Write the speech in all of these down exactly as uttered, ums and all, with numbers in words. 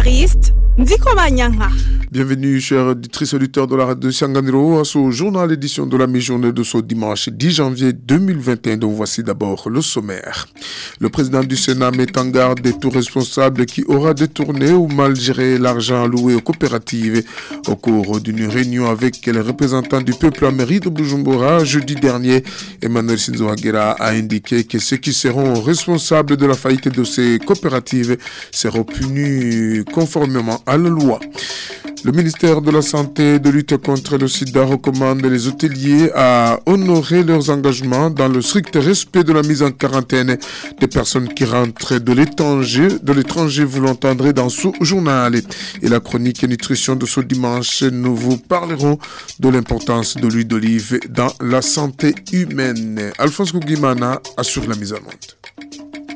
Evariste Ndikobanyanka. Bienvenue, chers auditrices et auditeurs de la radio de Sanganiro, à ce journal édition de la mi-journée de ce dimanche dix janvier deux mille vingt et un, dont voici d'abord le sommaire. Le président du Sénat met en garde des tout responsables qui aura détourné ou mal géré l'argent alloué aux coopératives. Au cours d'une réunion avec les représentants du peuple à mairie de Bujumbura jeudi dernier, Emmanuel Sinzo Aguera a indiqué que ceux qui seront responsables de la faillite de ces coopératives seront punis conformément à la loi. Le ministère de la Santé et de lutte contre le sida recommande les hôteliers à honorer leurs engagements dans le strict respect de la mise en quarantaine des personnes qui rentrent de l'étranger, de l'étranger vous l'entendrez dans ce journal. Et la chronique nutrition de ce dimanche, nous vous parlerons de l'importance de l'huile d'olive dans la santé humaine. Alphonse Kougimana assure la mise en onde.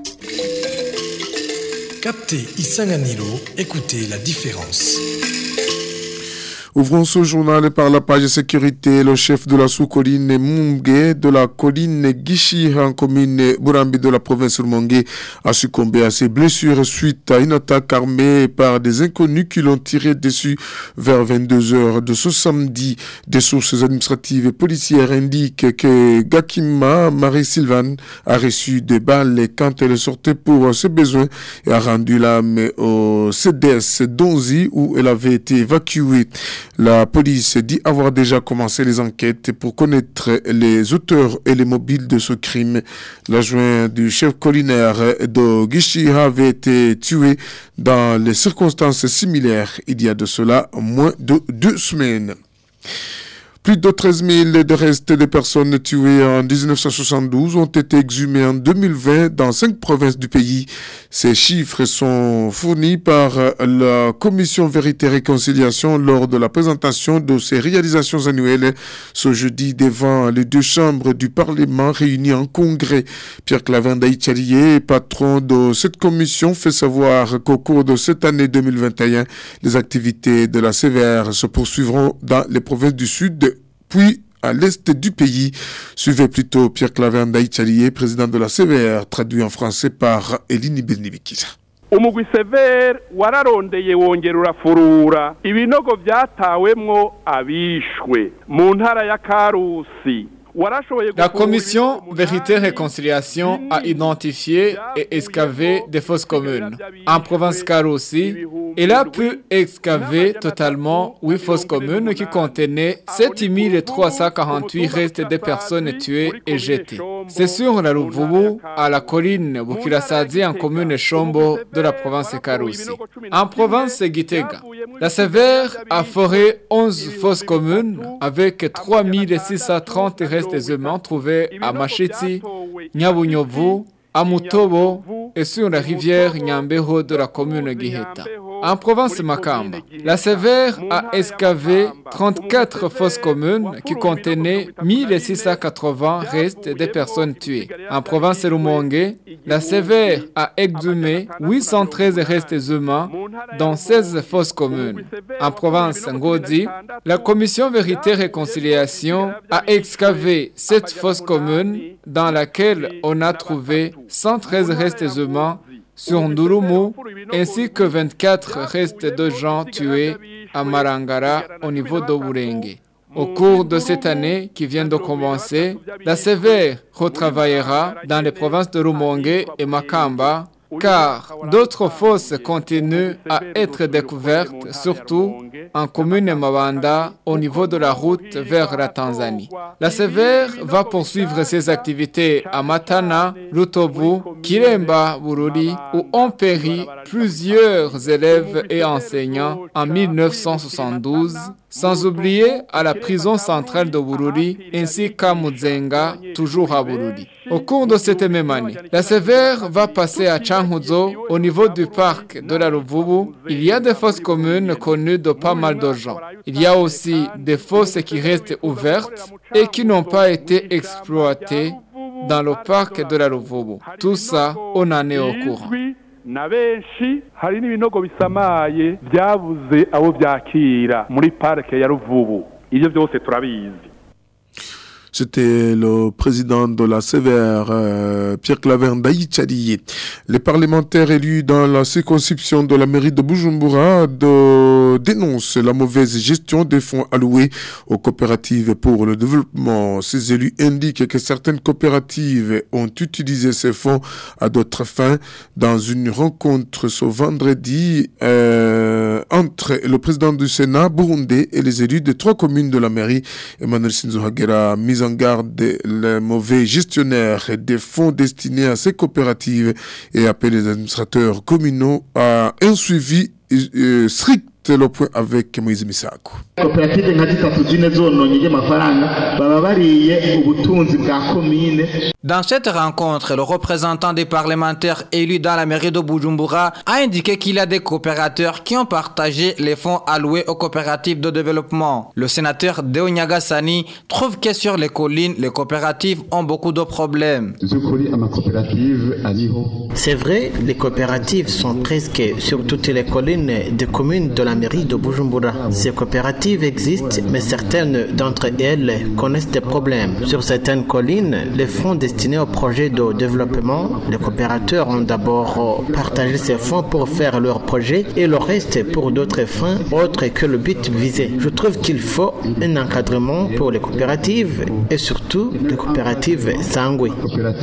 Captez Isanganilo, écoutez la différence. Ouvrons ce journal par la page sécurité. Le chef de la sous-colline Mungé de la colline Gishi en commune Burambi de la province Rumongue a succombé à ses blessures suite à une attaque armée par des inconnus qui l'ont tiré dessus vers vingt-deux heures de ce samedi. Des sources administratives et policières indiquent que Gakima Marie-Sylvane a reçu des balles quand elle sortait pour ses besoins et a rendu l'âme au C D S d'Onzi où elle avait été évacuée. La police dit avoir déjà commencé les enquêtes pour connaître les auteurs et les mobiles de ce crime. L'adjoint du chef collinaire de Gishi avait été tué dans les circonstances similaires il y a de cela moins de deux semaines. Plus de treize mille de restes de personnes tuées en dix-neuf cent soixante-douze ont été exhumés en deux mille vingt dans cinq provinces du pays. Ces chiffres sont fournis par la Commission Vérité et Réconciliation lors de la présentation de ses réalisations annuelles ce jeudi devant les deux chambres du Parlement réunies en congrès. Pierre Clavin Daïtchalié, patron de cette commission, fait savoir qu'au cours de cette année deux mille vingt et un, les activités de la C V R se poursuivront dans les provinces du Sud puis à l'est du pays. Suivez plutôt Pierre Clavin Daïtchalié, président de la C V R, traduit en français par Elini Benibikisa. Umugwi sever wararondeye wongera urafurura ibinogo vyatawemwo abishwe mu ntara ya Karusi. La commission Vérité et Réconciliation a identifié et excavé des fosses communes. En province Karusi, elle a pu excaver totalement huit fosses communes qui contenaient sept mille trois cent quarante-huit restes de personnes tuées et jetées. C'est sur la Ruvubu, à la colline Bukirasazi en commune Chombo de la province Karusi. En province Gitega, la Sévère a foré onze fosses communes avec trois mille six cent trente restes humains trouvés à Machiti, Nyabunyovu, à Mutobo et sur la rivière Nyambeho de la commune Giheta. En province Makamba, la Sévère a excavé trente-quatre fosses communes qui contenaient mille six cent quatre-vingts restes de personnes tuées. En province Rumongue, la Sévère a exhumé huit cent treize restes humains dans seize fosses communes. En province Ngodi, la commission Vérité et Réconciliation a excavé sept fosses communes dans laquelle on a trouvé cent treize restes humains sur Ndurumu, ainsi que vingt-quatre restes de gens tués à Marangara au niveau de Burenge. Au cours de cette année qui vient de commencer, la C V R retravaillera dans les provinces de Rumongue et Makamba, car d'autres fosses continuent à être découvertes, surtout en commune Mabanda, au niveau de la route vers la Tanzanie. La C V R va poursuivre ses activités à Matana, Lutobu, Kiremba, Bururi, où ont péri plusieurs élèves et enseignants en mille neuf cent soixante-douze, sans oublier à la prison centrale de Bururi ainsi qu'à Muzenga, toujours à Bururi. Au cours de cette même année, la C V R va passer à Changuzo, au niveau du parc de la Ruvubu. Il y a des fosses communes connues de pas mal de gens. Il y a aussi des fosses qui restent ouvertes et qui n'ont pas été exploitées dans le parc de la Ruvubu. Tout ça, on en est au courant. na benshi hari n'ibinogo bisamaye byabuze abo byakira muri parike ya Ruvubu. Ibyo byose turabizi. C'était le président de la Sévère, euh, Pierre-Claver Ndaïtchadi. Les parlementaires élus dans la circonscription de la mairie de Bujumbura de... dénoncent la mauvaise gestion des fonds alloués aux coopératives pour le développement. Ces élus indiquent que certaines coopératives ont utilisé ces fonds à d'autres fins. Dans une rencontre ce vendredi euh, entre le président du Sénat burundais et les élus de trois communes de la mairie, Emmanuel Sinzohagera a mis en garde les mauvais gestionnaires des fonds destinés à ces coopératives et appelle les administrateurs communaux à un suivi euh, strict. C'est le point avec Moïse Misako. Dans cette rencontre, le représentant des parlementaires élus dans la mairie de Bujumbura a indiqué qu'il y a des coopérateurs qui ont partagé les fonds alloués aux coopératives de développement. Le sénateur Deonyaga Sani trouve que sur les collines, les coopératives ont beaucoup de problèmes. C'est vrai, les coopératives sont presque sur toutes les collines des communes de la mairie de Bujumbura. Ces coopératives existent, mais certaines d'entre elles connaissent des problèmes. Sur certaines collines, les fonds destinés aux projets de développement, les coopérateurs ont d'abord partagé ces fonds pour faire leurs projets et le reste pour d'autres fins autres que le but visé. Je trouve qu'il faut un encadrement pour les coopératives et surtout les coopératives sanguines.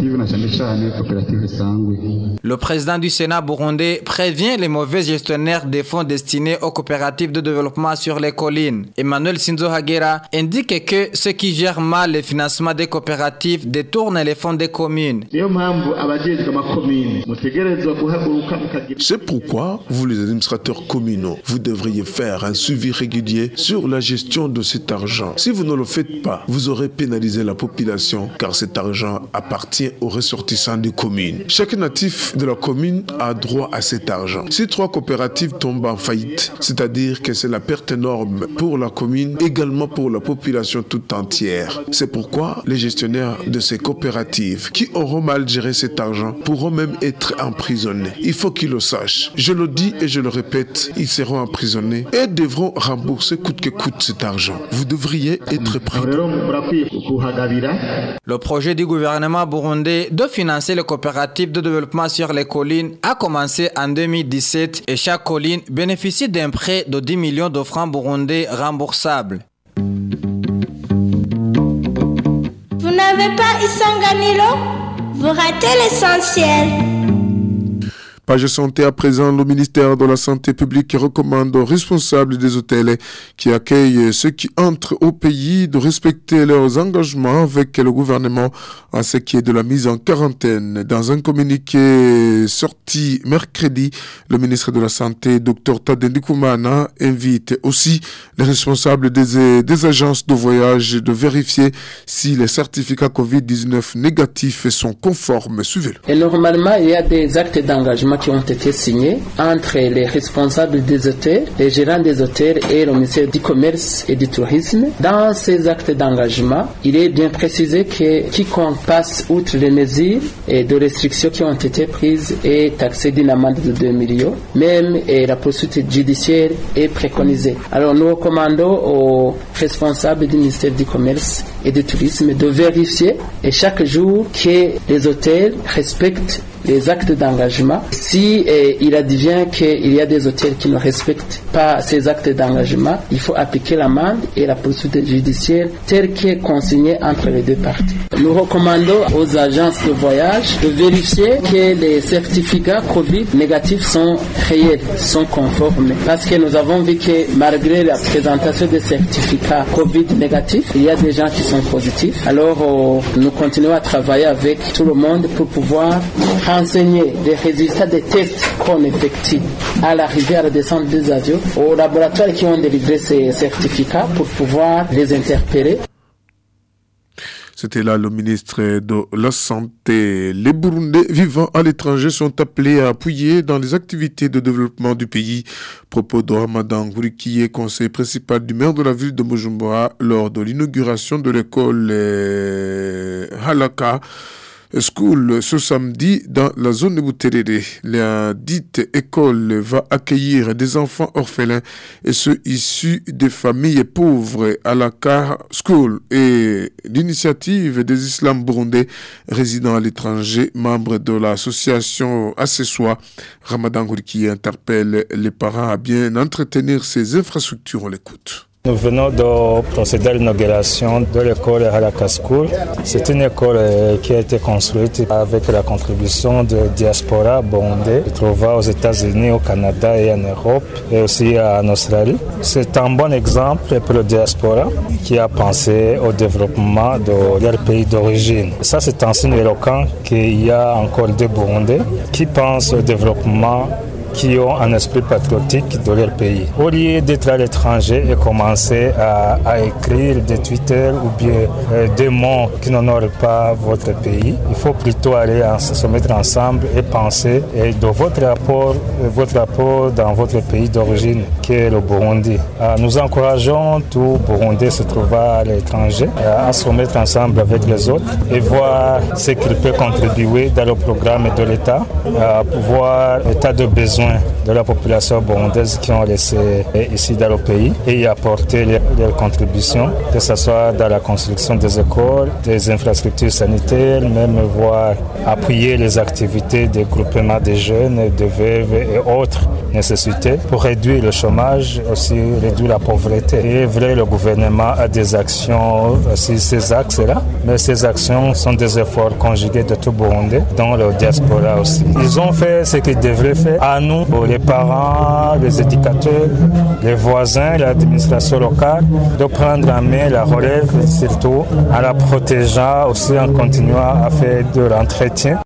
Le président du Sénat burundais prévient les mauvais gestionnaires des fonds destinés aux coopératives de développement sur les collines. Emmanuel Sinzohagera indique que ceux qui gèrent mal le financement des coopératives détournent les fonds des communes. C'est pourquoi, vous les administrateurs communaux, vous devriez faire un suivi régulier sur la gestion de cet argent. Si vous ne le faites pas, vous aurez pénalisé la population car cet argent appartient aux ressortissants des communes. Chaque natif de la commune a droit à cet argent. Si trois coopératives tombent en faillite, c'est-à-dire que c'est la perte énorme pour la commune, également pour la population toute entière. C'est pourquoi les gestionnaires de ces coopératives qui auront mal géré cet argent pourront même être emprisonnés. Il faut qu'ils le sachent. Je le dis et je le répète, ils seront emprisonnés et devront rembourser coûte que coûte cet argent. Vous devriez être prudents. Le projet du gouvernement burundais de financer les coopératives de développement sur les collines a commencé en deux mille dix-sept et chaque colline bénéficie d'un prêt de dix millions de francs burundais remboursables. Vous n'avez pas Isanganilo? Vous ratez l'essentiel. Page santé à présent, le ministère de la Santé publique recommande aux responsables des hôtels qui accueillent ceux qui entrent au pays de respecter leurs engagements avec le gouvernement en ce qui est de la mise en quarantaine. Dans un communiqué sorti mercredi, le ministre de la Santé, Dr Tade Ndikumana, invite aussi les responsables des, des agences de voyage de vérifier si les certificats covid dix-neuf négatifs sont conformes. Suivez-le. Et normalement, il y a des actes d'engagement qui ont été signés entre les responsables des hôtels, les gérants des hôtels et le ministère du Commerce et du Tourisme. Dans ces actes d'engagement, il est bien précisé que quiconque passe outre les mesures et de restrictions qui ont été prises est taxé d'une amende de deux millions. Même et la poursuite judiciaire est préconisée. Alors nous recommandons aux responsables du ministère du Commerce et du Tourisme de vérifier et chaque jour que les hôtels respectent les actes d'engagement. Si eh, il advient qu'il y a des hôtels qui ne respectent pas ces actes d'engagement, il faut appliquer l'amende et la poursuite judiciaire telle qu'est consignée entre les deux parties. Nous recommandons aux agences de voyage de vérifier que les certificats Covid négatifs sont réels, sont conformes. Parce que nous avons vu que malgré la présentation des certificats Covid négatifs, il y a des gens qui sont positifs. Alors oh, nous continuons à travailler avec tout le monde pour pouvoir renseigner les résultats des tests qu'on effectue à l'arrivée à la descente des avions aux laboratoires qui ont délivré ces certificats pour pouvoir les interpeller. C'était là le ministre de la Santé. Les Burundais vivant à l'étranger sont appelés à appuyer dans les activités de développement du pays. Propos de Ramadan Gourikiye, conseiller principal du maire de la ville de Bujumbura, lors de l'inauguration de l'école euh, Halaka School ce samedi dans la zone de Bouterere. La dite école va accueillir des enfants orphelins et ceux issus des familles pauvres à la Car School et l'initiative des Islams burundais résidant à l'étranger, membres de l'association Assessois. Ramadan Gourki interpelle les parents à bien entretenir ces infrastructures. On l'écoute. Nous venons de procéder à l'inauguration de l'école Halaka School. C'est une école qui a été construite avec la contribution de diaspora burundais qui se trouve aux États-Unis, au Canada et en Europe et aussi en Australie. C'est un bon exemple pour la diaspora qui a pensé au développement de leur pays d'origine. Ça, c'est un signe éloquent qu'il y a encore des Burundais qui pensent au développement, qui ont un esprit patriotique de leur pays. Au lieu d'être à l'étranger et commencer à, à écrire des Twitter ou bien euh, des mots qui n'honorent pas votre pays, il faut plutôt aller en, se mettre ensemble et penser et de votre rapport, votre rapport dans votre pays d'origine, qui est le Burundi. Euh, nous encourageons tout Burundais se trouvant à l'étranger euh, à se mettre ensemble avec les autres et voir ce qu'il peut contribuer dans le programme de l'État, euh, pour voir l'état de besoin de la population burundaise qui ont laissé ici dans le pays et y apporter leurs leur contributions, que ce soit dans la construction des écoles, des infrastructures sanitaires, même voir appuyer les activités des groupements des jeunes, des veuves et autres nécessités pour réduire le chômage, aussi réduire la pauvreté. Et vrai, le gouvernement a des actions sur ces axes-là, mais ces actions sont des efforts conjugués de tout Burundais, dont le diaspora aussi. Ils ont fait ce qu'ils devraient faire. À nous, les parents, les éducateurs, les voisins, l'administration locale, de prendre en main la relève, surtout en la protégeant, aussi en continuant à faire de l'entretien.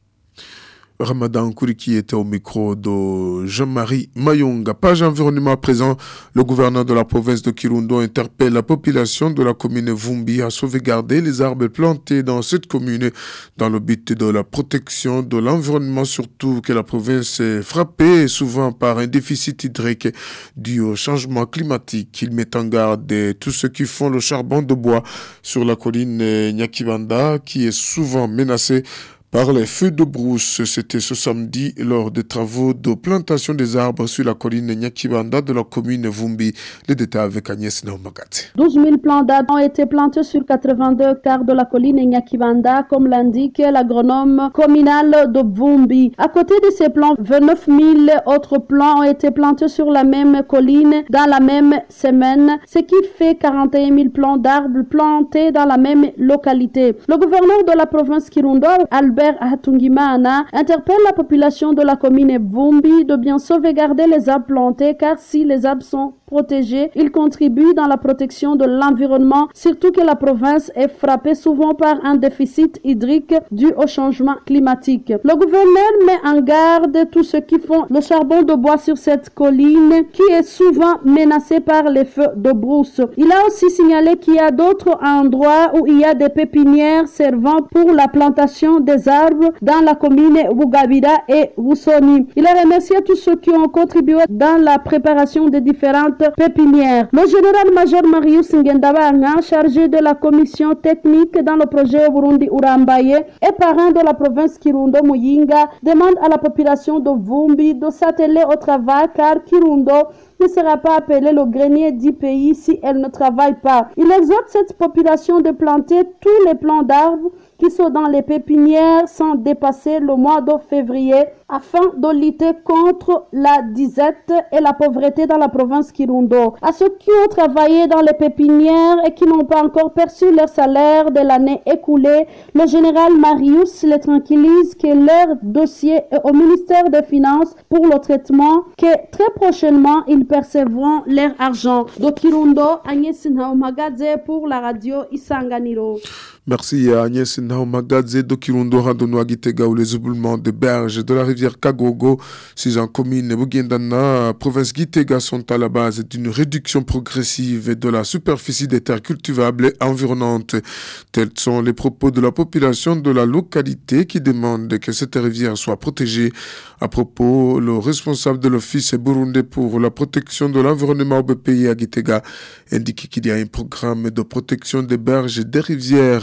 Ramadan Kouriki était au micro de Jean-Marie Mayonga. Page environnement à présent, le gouverneur de la province de Kirundo interpelle la population de la commune Vumbi à sauvegarder les arbres plantés dans cette commune dans le but de la protection de l'environnement, surtout que la province est frappée souvent par un déficit hydrique dû au changement climatique. Il met en garde tous ceux qui font le charbon de bois sur la colline Nyakibanda qui est souvent menacée par les feux de brousse. C'était ce samedi lors des travaux de plantation des arbres sur la colline Nyakibanda de la commune Vumbi. Les détails avec Agnès Naumagati. douze mille plants d'arbres ont été plantés sur quatre-vingt-deux hectares de la colline Nyakibanda, comme l'indique l'agronome communal de Vumbi. À côté de ces plants, vingt-neuf mille autres plants ont été plantés sur la même colline dans la même semaine, ce qui fait quarante et un mille plants d'arbres plantés dans la même localité. Le gouverneur de la province Kirundo, Albert Hatungimana, interpelle la population de la commune Vumbi de bien sauvegarder les arbres plantés, car si les arbres sont protégés, ils contribuent dans la protection de l'environnement, surtout que la province est frappée souvent par un déficit hydrique dû au changement climatique. Le gouverneur met en garde tous ceux qui font le charbon de bois sur cette colline qui est souvent menacée par les feux de brousse. Il a aussi signalé qu'il y a d'autres endroits où il y a des pépinières servant pour la plantation des arbres dans la commune Bugabira et Wusoni. Il a remercié tous ceux qui ont contribué dans la préparation des différentes pépinières. Le général-major Marius Ngendabanga, chargé de la commission technique dans le projet Burundi Urambaye et parrain de la province Kirundo Muyinga, demande à la population de Vumbi de s'atteler au travail, car Kirundo ne sera pas appelé le grenier du pays si elle ne travaille pas. Il exhorte cette population de planter tous les plants d'arbres qui sont dans les pépinières sans dépasser le mois de février afin de lutter contre la disette et la pauvreté dans la province Kirundo. À ceux qui ont travaillé dans les pépinières et qui n'ont pas encore perçu leur salaire de l'année écoulée, le général Marius les tranquillise que leur dossier est au ministère des Finances pour le traitement, que très prochainement ils percevront leur argent. De Kirundo, Agnès Naumagade pour la radio Isanganiro. Merci à Agnès Naumagade de Kirundo, Randonoa Gitega, où les éboulements de berges de la rivière Kagogo, six en commune Bugendana, province Gitega, sont à la base d'une réduction progressive de la superficie des terres cultivables et environnantes. Tels sont les propos de la population de la localité qui demande que cette rivière soit protégée. À propos, le responsable de l'Office burundais pour la protection de l'environnement au B P I à Gitega indique qu'il y a un programme de protection des berges et des rivières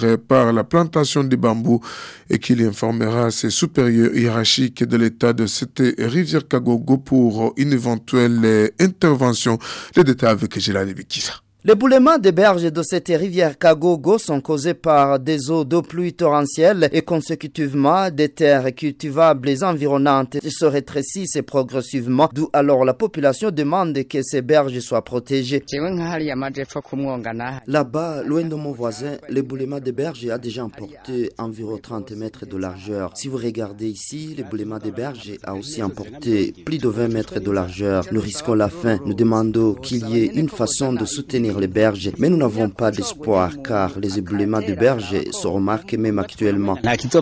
par la plantation des bambous et qu'il informera ses supérieurs hiérarchiques de l'état de cette rivière Kagogo pour une éventuelle intervention. Les détails avec Gélane Bikisa. Les boulements des berges de cette rivière Kagogo sont causés par des eaux de pluie torrentielles et consécutivement des terres cultivables environnantes se rétrécissent progressivement, d'où alors la population demande que ces berges soient protégées. Là-bas, loin de mon voisin, l'éboulement des berges a déjà emporté environ trente mètres de largeur. Si vous regardez ici, l'éboulement des berges a aussi emporté plus de vingt mètres de largeur. Nous risquons la faim. Nous demandons qu'il y ait une façon de soutenir les berges, mais nous n'avons pas d'espoir car les éboulements de berges se remarquent même actuellement.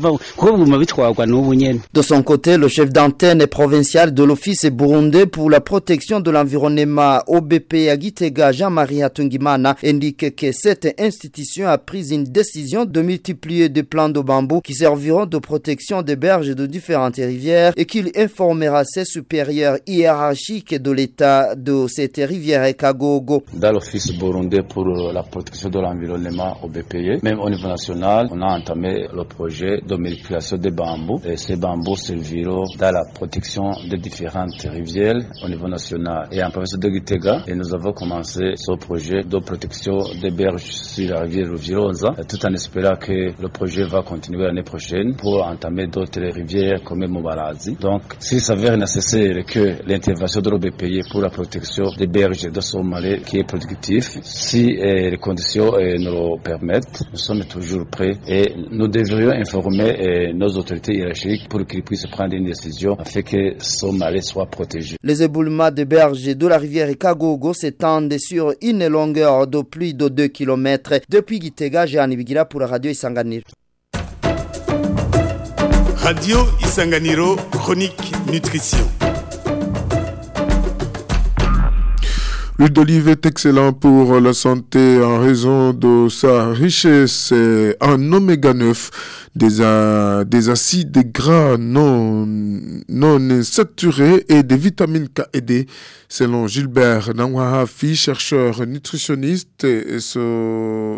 De son côté, le chef d'antenne provincial de l'Office burundais pour la protection de l'environnement O B P à Gitega, Jean-Marie Hatungimana, indique que cette institution a pris une décision de multiplier des plants de bambou qui serviront de protection des berges de différentes rivières et qu'il informera ses supérieurs hiérarchiques de l'état de cette rivière Kagogo. Dans l'Office burundais pour la protection de l'environnement au B P I, même au niveau national, on a entamé le projet de multiplication des bambous et ces bambous serviront dans la protection des différentes rivières au niveau national. Et en province de Gitega, et nous avons commencé ce projet de protection des berges sur la rivière Ruvironza, tout en espérant que le projet va continuer l'année prochaine pour entamer d'autres rivières comme Mubarazi. Donc, s'il s'avère nécessaire que l'intervention de l'O B P I pour la protection des berges de Somalie qui est productif, si eh, les conditions eh, nous le permettent, nous sommes toujours prêts et nous devrions informer eh, nos autorités hiérarchiques pour qu'ils puissent prendre une décision afin que Somalie soit protégée. Les éboulements de berges de la rivière Kagogo s'étendent sur une longueur de plus de deux kilomètres. Depuis Gitega, Jean Ibigira pour la radio Isanganiro. Radio Isanganiro, chronique nutrition. L'huile d'olive est excellente pour la santé en raison de sa richesse en oméga neuf, des, a, des acides gras non, non saturés et des vitamines K et D. Selon Gilbert Nangwahafi, chercheur nutritionniste, et ce,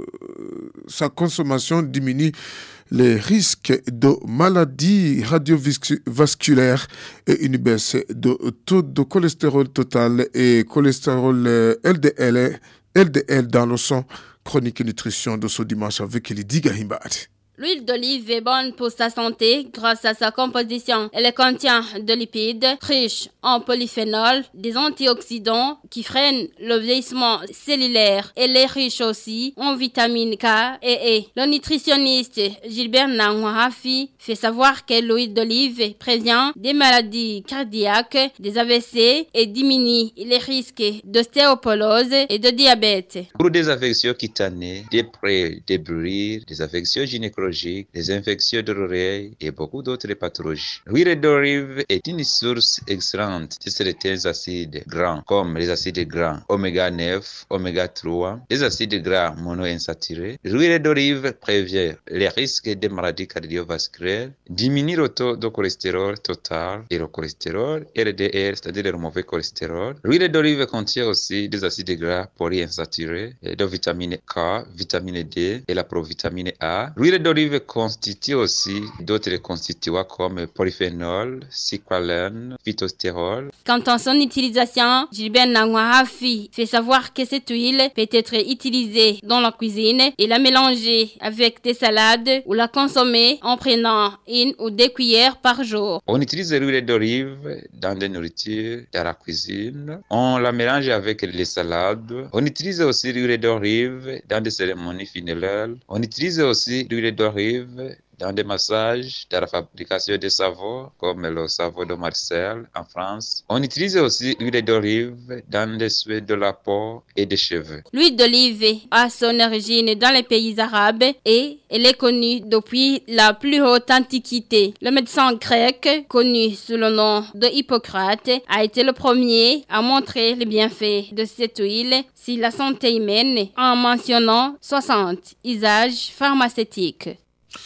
sa consommation diminue les risques de maladies radiovasculaires et une baisse de taux de cholestérol total et cholestérol L D L, L D L dans le sang. Chronique nutrition de ce dimanche avec Lydie Gahimbad. L'huile d'olive est bonne pour sa santé grâce à sa composition. Elle contient de lipides riches en polyphénol, des antioxydants qui freinent le vieillissement cellulaire. Elle est riche aussi en vitamine K et E. Le nutritionniste Gilbert Nangwahafi fait savoir que l'huile d'olive prévient des maladies cardiaques, des A V C et diminue les risques d'ostéoporose et de diabète. Pour des affections cutanées, des plaies, des brûlures, des affections gynécologiques, des infections de l'oreille et beaucoup d'autres pathologies. L'huile d'olive est une source excellente de certains acides gras, comme les acides gras oméga neuf, oméga trois, les acides gras monoinsaturés. L'huile d'olive prévient les risques des maladies cardiovasculaires, diminue le taux de cholestérol total et le cholestérol L D L, c'est-à-dire le mauvais cholestérol. L'huile d'olive contient aussi des acides gras polyinsaturés, de vitamine K, vitamine D et la provitamine A. L'huile d'olive constitue aussi d'autres constituants comme polyphénol, cyclalène, phytostérol. Quant à son utilisation, Gilbert Nangwahafi fait savoir que cette huile peut être utilisée dans la cuisine et la mélanger avec des salades ou la consommer en prenant une ou deux cuillères par jour. On utilise l'huile d'olive dans des nourritures, dans la cuisine. On la mélange avec les salades. On utilise aussi l'huile d'olive dans des cérémonies funéraires. On utilise aussi l'huile d'olive dans des massages, dans la fabrication des savons, comme le savon de Marseille en France. On utilise aussi l'huile d'olive dans les soins de la peau et des cheveux. L'huile d'olive a son origine dans les pays arabes et elle est connue depuis la plus haute antiquité. Le médecin grec, connu sous le nom de Hippocrate, a été le premier à montrer les bienfaits de cette huile sur la santé humaine en mentionnant soixante usages pharmaceutiques.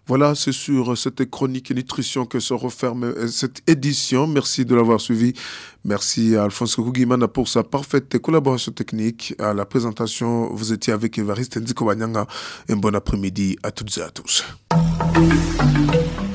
Voilà, c'est sur cette chronique nutrition que se referme cette édition. Merci de l'avoir suivi. Merci à Alphonse Kougimana pour sa parfaite collaboration technique. À la présentation, vous étiez avec Evariste Ndiko Banyanga. Un bon après-midi à toutes et à tous.